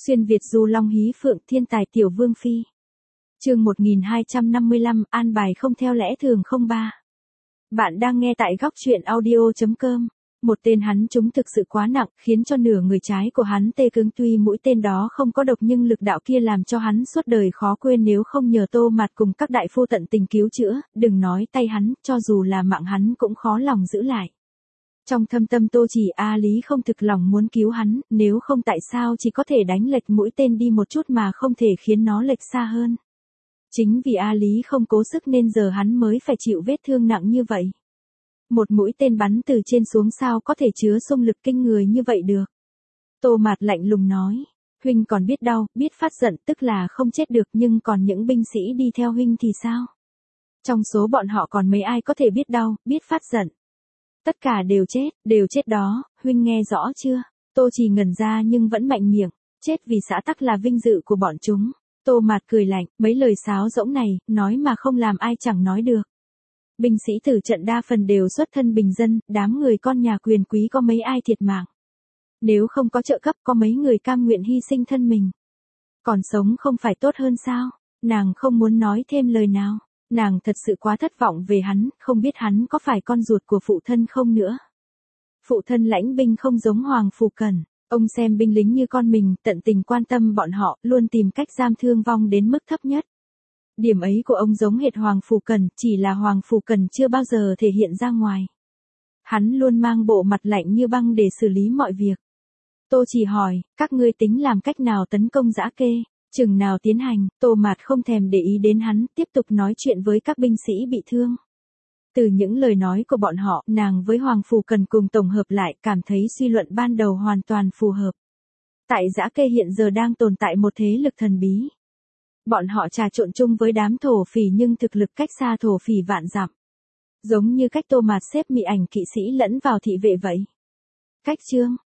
Xuyên Việt du long hí phượng thiên tài tiểu vương phi. Chương 1255, an bài không theo lẽ thường 03. Bạn đang nghe tại góc truyện audio.com. Một tên hắn trúng thực sự quá nặng, khiến cho nửa người trái của hắn tê cứng, tuy mũi tên đó không có độc nhưng lực đạo kia làm cho hắn suốt đời khó quên, nếu không nhờ Tô Mạt cùng các đại phu tận tình cứu chữa, đừng nói tay hắn, cho dù là mạng hắn cũng khó lòng giữ lại. Trong thâm tâm Tô Chỉ A Lý không thực lòng muốn cứu hắn, nếu không tại sao chỉ có thể đánh lệch mũi tên đi một chút mà không thể khiến nó lệch xa hơn. Chính vì A Lý không cố sức nên giờ hắn mới phải chịu vết thương nặng như vậy. Một mũi tên bắn từ trên xuống sao có thể chứa xung lực kinh người như vậy được. Tô Mạt lạnh lùng nói, huynh còn biết đau, biết phát giận, tức là không chết được, nhưng còn những binh sĩ đi theo huynh thì sao? Trong số bọn họ còn mấy ai có thể biết đau, biết phát giận? Tất cả đều chết đó, huynh nghe rõ chưa? Tô Chỉ ngẩn ra nhưng vẫn mạnh miệng, chết vì xã tắc là vinh dự của bọn chúng. Tô Mạt cười lạnh, mấy lời sáo rỗng này, nói mà không làm ai chẳng nói được. Binh sĩ tử trận đa phần đều xuất thân bình dân, đám người con nhà quyền quý có mấy ai thiệt mạng. Nếu không có trợ cấp có mấy người cam nguyện hy sinh thân mình. Còn sống không phải tốt hơn sao? Nàng không muốn nói thêm lời nào. Nàng thật sự quá thất vọng về hắn, không biết hắn có phải con ruột của phụ thân không nữa. Phụ thân lãnh binh không giống Hoàng Phủ Cẩn, ông xem binh lính như con mình, tận tình quan tâm bọn họ, luôn tìm cách giảm thương vong đến mức thấp nhất. Điểm ấy của ông giống hệt Hoàng Phủ Cẩn, chỉ là Hoàng Phủ Cẩn chưa bao giờ thể hiện ra ngoài. Hắn luôn mang bộ mặt lạnh như băng để xử lý mọi việc. Tô Chỉ hỏi, các ngươi tính làm cách nào tấn công Dã Kê? Chừng nào tiến hành? Tô Mạt không thèm để ý đến hắn, tiếp tục nói chuyện với các binh sĩ bị thương. Từ những lời nói của bọn họ, nàng với Hoàng Phủ Cẩn cùng tổng hợp lại, cảm thấy suy luận ban đầu hoàn toàn phù hợp. Tại Dã Kê hiện giờ đang tồn tại một thế lực thần bí. Bọn họ trà trộn chung với đám thổ phỉ nhưng thực lực cách xa thổ phỉ vạn dặm. Giống như cách Tô Mạt xếp mị ảnh kỵ sĩ lẫn vào thị vệ vậy. Cách chương,